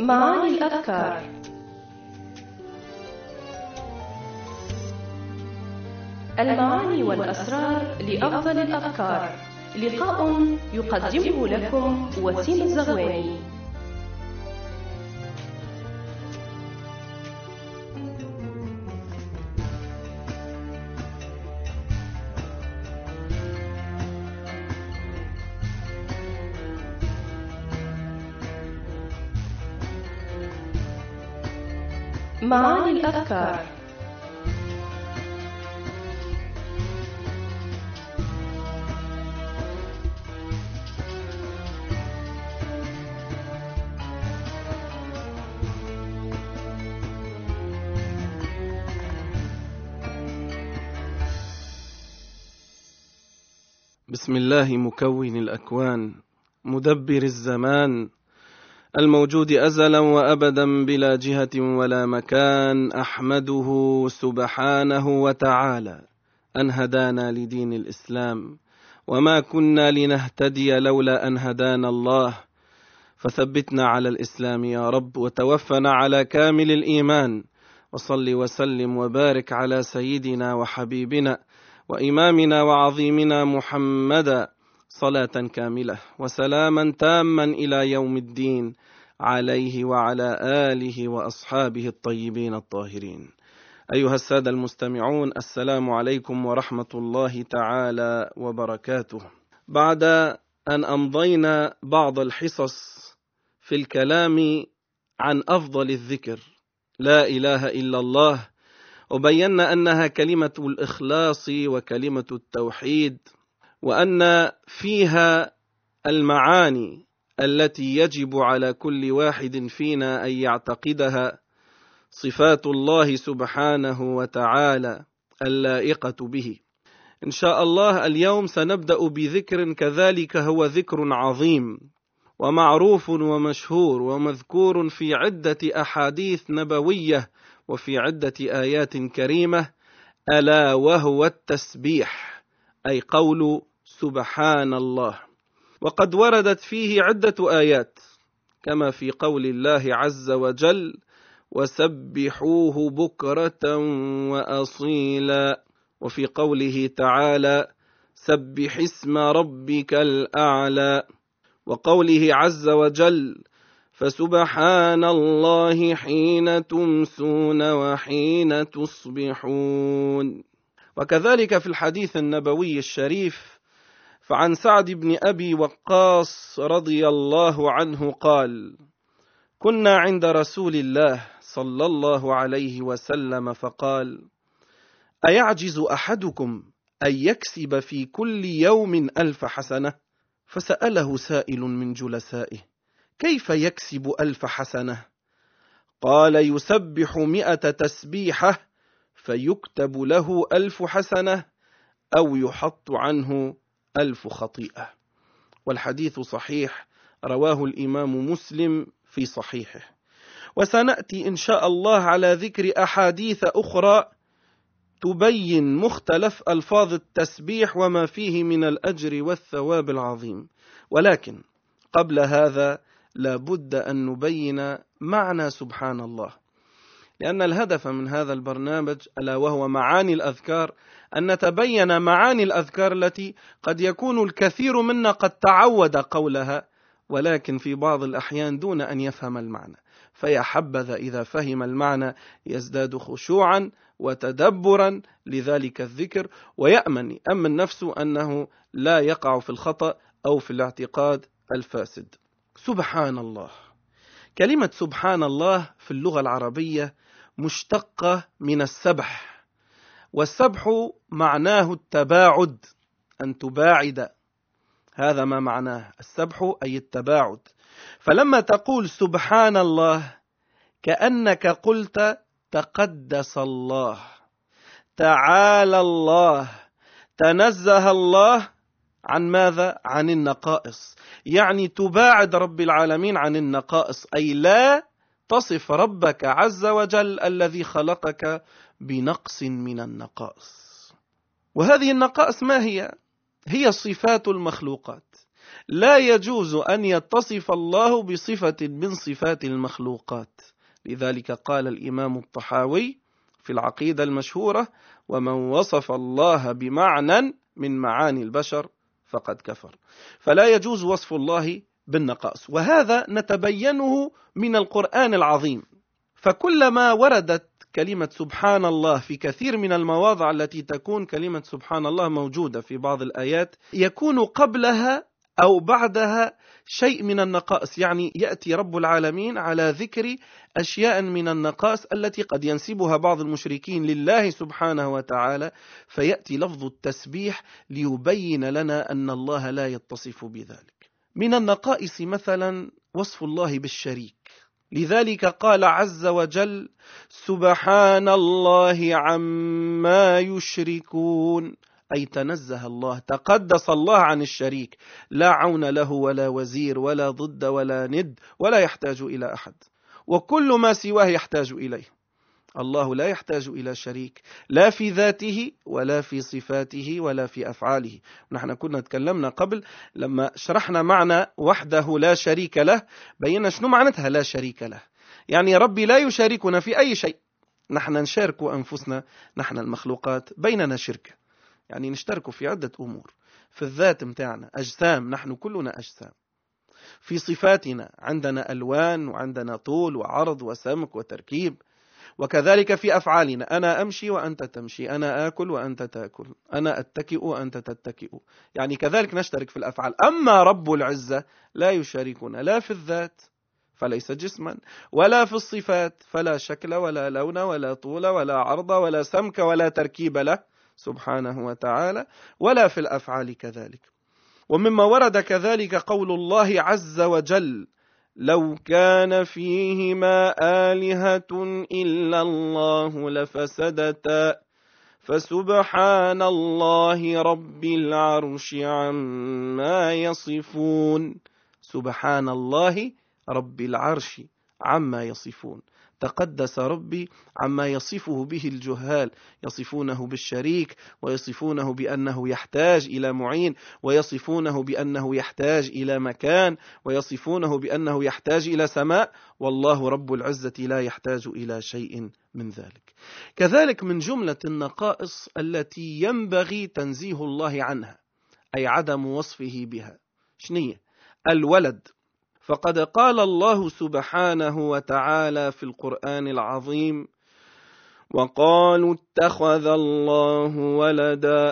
معاني الأفكار. المعاني والأسرار لأفضل الأفكار. لقاء يقدمه لكم وسيم الزغواني. معاني الأفكار. بسم الله مكون الأكوان، مدبر الزمان، الموجود أزلا وأبدا بلا جهة ولا مكان، أحمده سبحانه وتعالى أن هدانا لدين الإسلام، وما كنا لنهتدي لولا أن هدانا الله، فثبتنا على الإسلام يا رب، وتوفنا على كامل الإيمان، وصل وسلم وبارك على سيدنا وحبيبنا وإمامنا وعظيمنا محمدا، صلاة كاملة وسلاما تاما إلى يوم الدين، عليه وعلى آله وأصحابه الطيبين الطاهرين. أيها السادة المستمعون، السلام عليكم ورحمة الله تعالى وبركاته. بعد أن أمضينا بعض الحصص في الكلام عن أفضل الذكر لا إله إلا الله، وبينا أنها كلمة الإخلاص وكلمة التوحيد، وأن فيها المعاني التي يجب على كل واحد فينا أن يعتقدها، صفات الله سبحانه وتعالى اللائقة به. إن شاء الله اليوم سنبدأ بذكر كذلك هو ذكر عظيم ومعروف ومشهور ومذكور في عدة أحاديث نبوية وفي عدة آيات كريمة، ألا وهو التسبيح، أي قول سبحان الله. وقد وردت فيه عدة آيات، كما في قول الله عز وجل: وسبحوه بكرة وأصيلا، وفي قوله تعالى: سبح اسم ربك الأعلى، وقوله عز وجل: فسبحان الله حين تمسون وحين تصبحون. وكذلك في الحديث النبوي الشريف، فعن سعد بن أبي وقاص رضي الله عنه قال: كنا عند رسول الله صلى الله عليه وسلم فقال: أيعجز أحدكم أن يكسب في كل يوم 1000 حسنة؟ فسأله سائل من جلسائه: كيف يكسب 1000 حسنة؟ قال: يسبح 100 تسبيحة فيكتب له 1000 حسنة، أو يحط عنه 1000 خطيئة. والحديث صحيح، رواه الإمام مسلم في صحيحه. وسنأتي إن شاء الله على ذكر أحاديث أخرى تبين مختلف ألفاظ التسبيح وما فيه من الأجر والثواب العظيم. ولكن قبل هذا لابد أن نبين معنى سبحان الله، لأن الهدف من هذا البرنامج ألا وهو معاني الأذكار، أن نتبين معاني الأذكار التي قد يكون الكثير منا قد تعود قولها، ولكن في بعض الأحيان دون أن يفهم المعنى، فيا حبذا إذا فهم المعنى يزداد خشوعا وتدبرا لذلك الذكر، ويأمن نفسه أنه لا يقع في الخطأ أو في الاعتقاد الفاسد. سبحان الله، كلمة سبحان الله في اللغة العربية مشتقة من السبح، والسبح معناه التباعد، أن تباعد، هذا ما معناه السبح، أي التباعد. فلما تقول سبحان الله كأنك قلت تقدس الله، تعالى الله، تنزه الله عن ماذا؟ عن النقائص، يعني تباعد رب العالمين عن النقائص، أي لا تصف ربك عز وجل الذي خلقك بنقص من النقائص. وهذه النقائص ما هي؟ هي صفات المخلوقات، لا يجوز أن يتصف الله بصفة من صفات المخلوقات. لذلك قال الإمام الطحاوي في العقيدة المشهورة: ومن وصف الله بمعنى من معاني البشر فقد كفر. فلا يجوز وصف الله بالنقائص، وهذا نتبينه من القرآن العظيم. فكلما وردت كلمة سبحان الله في كثير من المواضع التي تكون كلمة سبحان الله موجودة في بعض الآيات، يكون قبلها أو بعدها شيء من النقائص، يعني يأتي رب العالمين على ذكر أشياء من النقائص التي قد ينسبها بعض المشركين لله سبحانه وتعالى، فيأتي لفظ التسبيح ليبين لنا أن الله لا يتصف بذلك. من النقائص مثلا وصف الله بالشريك، لذلك قال عز وجل: سبحان الله عما يشركون، أي تنزه الله، تقدس الله عن الشريك، لا عون له ولا وزير ولا ضد ولا ند، ولا يحتاج إلى أحد، وكل ما سواه يحتاج إليه. الله لا يحتاج إلى شريك، لا في ذاته ولا في صفاته ولا في أفعاله. نحن كنا تكلمنا قبل لما شرحنا معنى وحده لا شريك له، بينا شنو معناتها لا شريك له. يعني ربي لا يشاركنا في أي شيء، نحن نشارك أنفسنا، نحن المخلوقات بيننا شركة، يعني نشترك في عدة أمور. في الذات متاعنا أجسام، نحن كلنا أجسام. في صفاتنا عندنا ألوان وعندنا طول وعرض وسمك وتركيب. وكذلك في أفعالنا، أنا أمشي وأنت تمشي، أنا آكل وأنت تأكل، أنا أتكئ وأنت تتكئ، يعني كذلك نشترك في الأفعال. أما رب العزة لا يشاركنا لا في الذات فليس جسما، ولا في الصفات فلا شكل ولا لون ولا طول ولا عرض ولا سمك ولا تركيب له سبحانه وتعالى، ولا في الأفعال كذلك. ومما ورد كذلك قول الله عز وجل: لو كان فيهما آلهة إلا الله لفسدتا فسبحان الله رب العرش عما يصفون. سبحان الله رب العرش عما يصفون، تقدس ربي عما يصفه به الجهال، يصفونه بالشريك، ويصفونه بأنه يحتاج إلى معين، ويصفونه بأنه يحتاج إلى مكان، ويصفونه بأنه يحتاج إلى سماء، والله رب العزة لا يحتاج إلى شيء من ذلك. كذلك من جملة النقائص التي ينبغي تنزيه الله عنها، أي عدم وصفه بها، شنية؟ الولد. فقد قال الله سبحانه وتعالى في القرآن العظيم: وقالوا اتخذ الله ولدا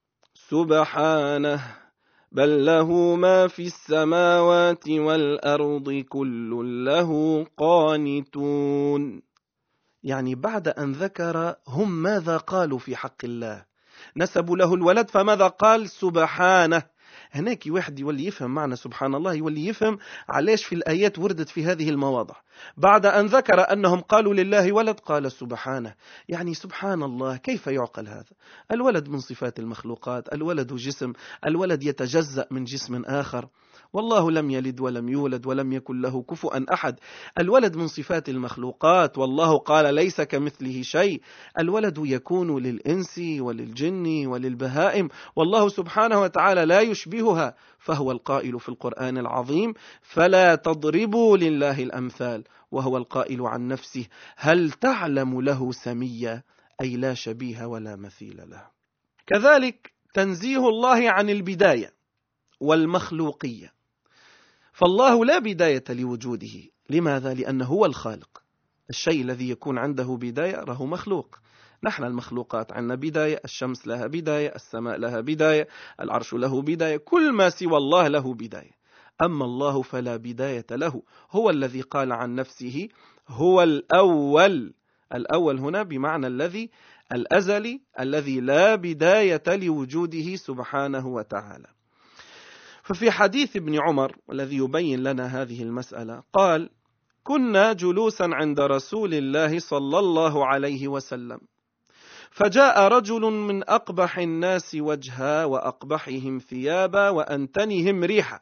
سبحانه بل له ما في السماوات والأرض كل له قانتون. يعني بعد أن ذكر هم ماذا قالوا في حق الله، نسبوا له الولد، فماذا قال؟ سبحانه. هناك واحد يولي يفهم معنى سبحان الله، يولي يفهم علاش في الآيات وردت في هذه المواضع. بعد أن ذكر أنهم قالوا لله ولد قال سبحانه، يعني سبحان الله، كيف يعقل هذا؟ الولد من صفات المخلوقات، الولد جسم، الولد يتجزأ من جسم آخر، والله لم يلد ولم يولد ولم يكن له كفؤا أحد. الولد من صفات المخلوقات، والله قال ليس كمثله شيء. الولد يكون للإنس وللجن وللبهائم، والله سبحانه وتعالى لا يشبهها، فهو القائل في القرآن العظيم: فلا تضربوا لله الأمثال، وهو القائل عن نفسه: هل تعلم له سميا، أي لا شبيه ولا مثيل له. كذلك تنزيه الله عن البداية والمخلوقية، فالله لا بداية لوجوده. لماذا؟ لأنه هو الخالق. الشيء الذي يكون عنده بداية راه مخلوق. نحن المخلوقات عندنا بداية، الشمس لها بداية، السماء لها بداية، العرش له بداية، كل ما سوى الله له بداية. أما الله فلا بداية له، هو الذي قال عن نفسه هو الأول. الأول هنا بمعنى الذي الأزلي، الذي لا بداية لوجوده سبحانه وتعالى. ففي حديث ابن عمر الذي يبين لنا هذه المسألة قال: كنا جلوسا عند رسول الله صلى الله عليه وسلم، فجاء رجل من أقبح الناس وجها وأقبحهم ثيابا وأنتنهم ريحا،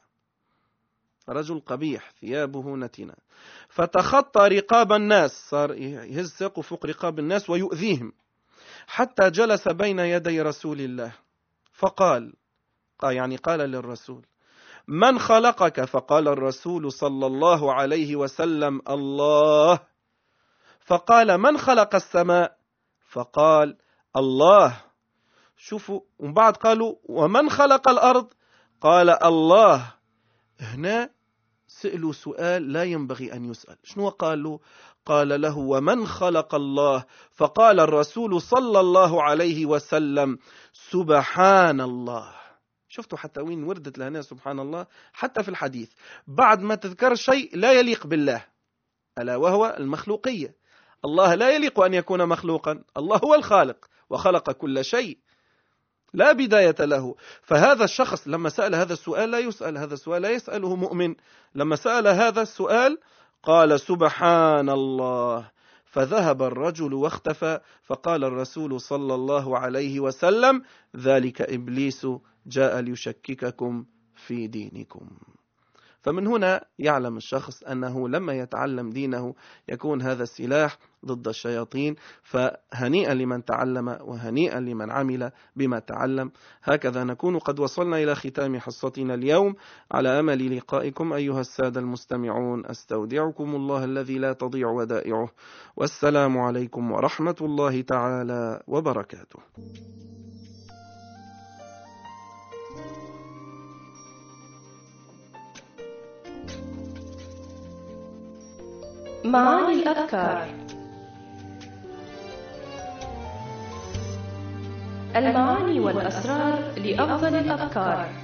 رجل قبيح ثيابه نتنة، فتخطى رقاب الناس، صار يهز ساقه فوق رقاب الناس ويؤذيهم، حتى جلس بين يدي رسول الله فقال، يعني قال للرسول: من خلقك؟ فقال الرسول صلى الله عليه وسلم الله. فقال من خلق السماء؟ فقال الله. شوفوا، ومن بعد قالوا ومن خلق الأرض؟ قال الله. هنا سألوا سؤال لا ينبغي أن يسأل. شنو قالوا؟ قال له ومن خلق الله؟ فقال الرسول صلى الله عليه وسلم سبحان الله. شفتوا حتى وين وردت لهنا سبحان الله؟ حتى في الحديث بعد ما تذكر شيء لا يليق بالله، ألا وهو المخلوقية. الله لا يليق أن يكون مخلوقا، الله هو الخالق وخلق كل شيء، لا بداية له. فهذا الشخص لما سأل هذا السؤال لا يسأل، هذا السؤال لا يسأله مؤمن. لما سأل هذا السؤال قال سبحان الله، فذهب الرجل واختفى. فقال الرسول صلى الله عليه وسلم ذلك إبليس جاء ليشكككم في دينكم. فمن هنا يعلم الشخص أنه لما يتعلم دينه يكون هذا السلاح ضد الشياطين. فهنيئا لمن تعلم وهنيئا لمن عمل بما تعلم. هكذا نكون قد وصلنا إلى ختام حصتنا اليوم، على أمل لقائكم أيها السادة المستمعون. أستودعكم الله الذي لا تضيع ودائعه، والسلام عليكم ورحمة الله تعالى وبركاته. معاني الأذكار. المعاني والأسرار لأفضل الأذكار.